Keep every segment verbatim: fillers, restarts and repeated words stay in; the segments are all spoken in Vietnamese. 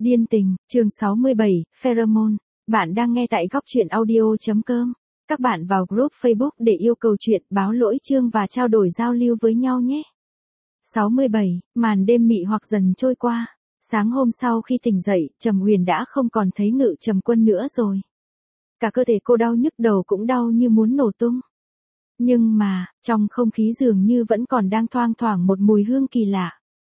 Điên tình, chương sáu mươi bảy, Pheromone. Bạn đang nghe tại góc truyện audio.com. Các bạn vào group Facebook để yêu cầu chuyện, báo lỗi chương và trao đổi giao lưu với nhau nhé. sáu mươi bảy, màn đêm mị hoặc dần trôi qua. Sáng hôm sau khi tỉnh dậy, Trầm Huyền đã không còn thấy Ngự Trầm Quân nữa rồi. Cả cơ thể cô đau nhức, đầu cũng đau như muốn nổ tung. Nhưng mà, trong không khí dường như vẫn còn đang thoang thoảng một mùi hương kỳ lạ.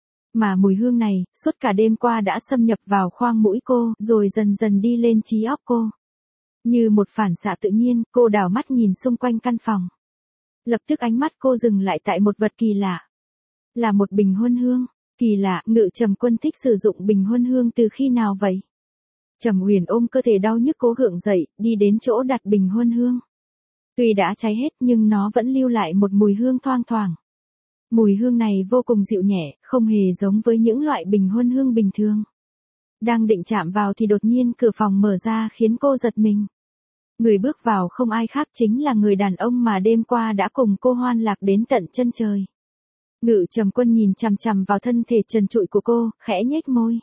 Mà mùi hương này, suốt cả đêm qua đã xâm nhập vào khoang mũi cô, rồi dần dần đi lên trí óc cô. Như một phản xạ tự nhiên, cô đảo mắt nhìn xung quanh căn phòng. Lập tức ánh mắt cô dừng lại tại một vật kỳ lạ. Là một bình huân hương. Kỳ lạ, Ngự Trầm Quân thích sử dụng bình huân hương từ khi nào vậy? Trầm Huyền ôm cơ thể đau nhức cố gượng dậy, đi đến chỗ đặt bình huân hương. Tuy đã cháy hết nhưng nó vẫn lưu lại một mùi hương thoang thoảng. Mùi hương này vô cùng dịu nhẹ, không hề giống với những loại bình huân hương bình thường. Đang định chạm vào thì đột nhiên cửa phòng mở ra khiến cô giật mình. Người bước vào không ai khác chính là người đàn ông mà đêm qua đã cùng cô hoan lạc đến tận chân trời. Ngự Trầm Quân nhìn chằm chằm vào thân thể trần trụi của cô, khẽ nhếch môi.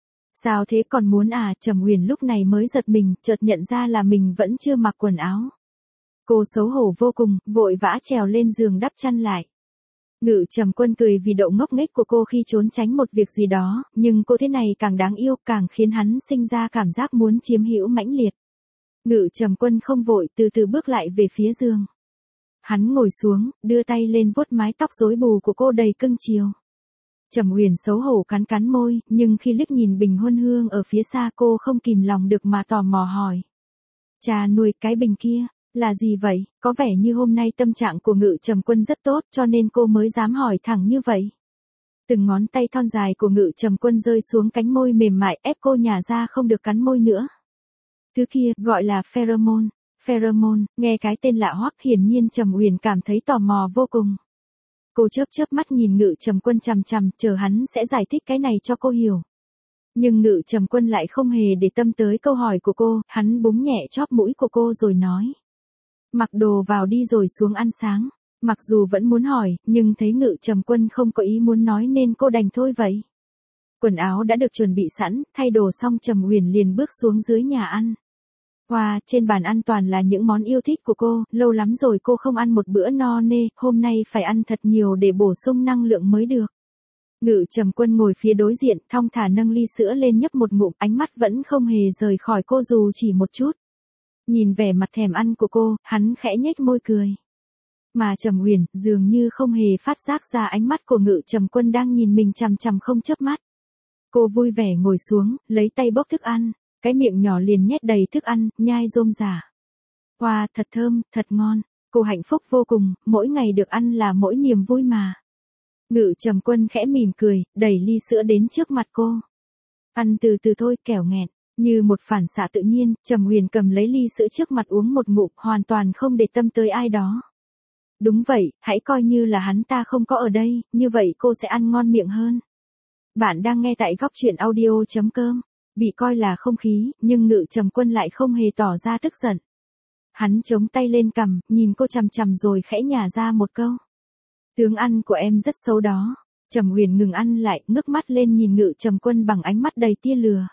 Sao thế, còn muốn à? Trầm Huyền lúc này mới giật mình, chợt nhận ra là mình vẫn chưa mặc quần áo. Cô xấu hổ vô cùng, vội vã trèo lên giường đắp chăn lại. Ngự Trầm Quân cười vì độ ngốc nghếch của cô khi trốn tránh một việc gì đó, nhưng cô thế này càng đáng yêu, càng khiến hắn sinh ra cảm giác muốn chiếm hữu mãnh liệt. Ngự Trầm Quân không vội, từ từ bước lại về phía giường. Hắn ngồi xuống, đưa tay lên vuốt mái tóc rối bù của cô đầy cưng chiều. Trầm Huyền xấu hổ cắn cắn môi, nhưng khi liếc nhìn bình huân hương ở phía xa cô không kìm lòng được mà tò mò hỏi. Cha nuôi, cái bình kia là gì vậy? Có vẻ như hôm nay tâm trạng của Ngự Trầm Quân rất tốt cho nên cô mới dám hỏi thẳng như vậy. Từng ngón tay thon dài của Ngự Trầm Quân rơi xuống cánh môi mềm mại ép cô nhả ra không được cắn môi nữa. Thứ kia gọi là pheromone. Pheromone, nghe cái tên lạ hoắc, hiển nhiên Trầm Huyền cảm thấy tò mò vô cùng. Cô chớp chớp mắt nhìn Ngự Trầm Quân chằm chằm, chờ hắn sẽ giải thích cái này cho cô hiểu. Nhưng Ngự Trầm Quân lại không hề để tâm tới câu hỏi của cô, hắn búng nhẹ chóp mũi của cô rồi nói. Mặc đồ vào đi rồi xuống ăn sáng. Mặc dù vẫn muốn hỏi, nhưng thấy Ngự Trầm Quân không có ý muốn nói nên cô đành thôi vậy. Quần áo đã được chuẩn bị sẵn, thay đồ xong Trầm Huyền liền bước xuống dưới nhà ăn. Wow, trên bàn ăn toàn là những món yêu thích của cô, lâu lắm rồi cô không ăn một bữa no nê, hôm nay phải ăn thật nhiều để bổ sung năng lượng mới được. Ngự Trầm Quân ngồi phía đối diện, thong thả nâng ly sữa lên nhấp một ngụm, ánh mắt vẫn không hề rời khỏi cô dù chỉ một chút. Nhìn vẻ mặt thèm ăn của cô, hắn khẽ nhếch môi cười. Mà Trầm Huyền dường như không hề phát giác ra ánh mắt của Ngự Trầm Quân đang nhìn mình chằm chằm không chớp mắt. Cô vui vẻ ngồi xuống, lấy tay bốc thức ăn, cái miệng nhỏ liền nhét đầy thức ăn, nhai rôm rả. Wow, thật thơm, thật ngon. Cô hạnh phúc vô cùng, mỗi ngày được ăn là mỗi niềm vui mà. Ngự Trầm Quân khẽ mỉm cười, đẩy ly sữa đến trước mặt cô. Ăn từ từ thôi, kẻo nghẹn. Như một phản xạ tự nhiên, Trầm Huyền cầm lấy ly sữa trước mặt uống một ngụm, hoàn toàn không để tâm tới ai đó. Đúng vậy, hãy coi như là hắn ta không có ở đây, như vậy cô sẽ ăn ngon miệng hơn. Bạn đang nghe tại góc truyện audio.com. Bị coi là không khí, nhưng Ngự Trầm Quân lại không hề tỏ ra tức giận. Hắn chống tay lên cằm, nhìn cô chằm chằm rồi khẽ nhả ra một câu. Tướng ăn của em rất xấu đó. Trầm Huyền ngừng ăn lại, ngước mắt lên nhìn Ngự Trầm Quân bằng ánh mắt đầy tia lừa.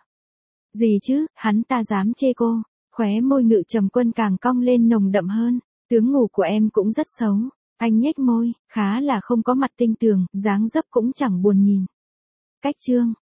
Gì chứ, hắn ta dám chê cô. Khóe môi Ngự Trầm Quân càng cong lên nồng đậm hơn. Tướng ngủ của em cũng rất xấu. Anh nhếch môi, khá là không có mặt tinh tường, dáng dấp cũng chẳng buồn nhìn. Cách chương.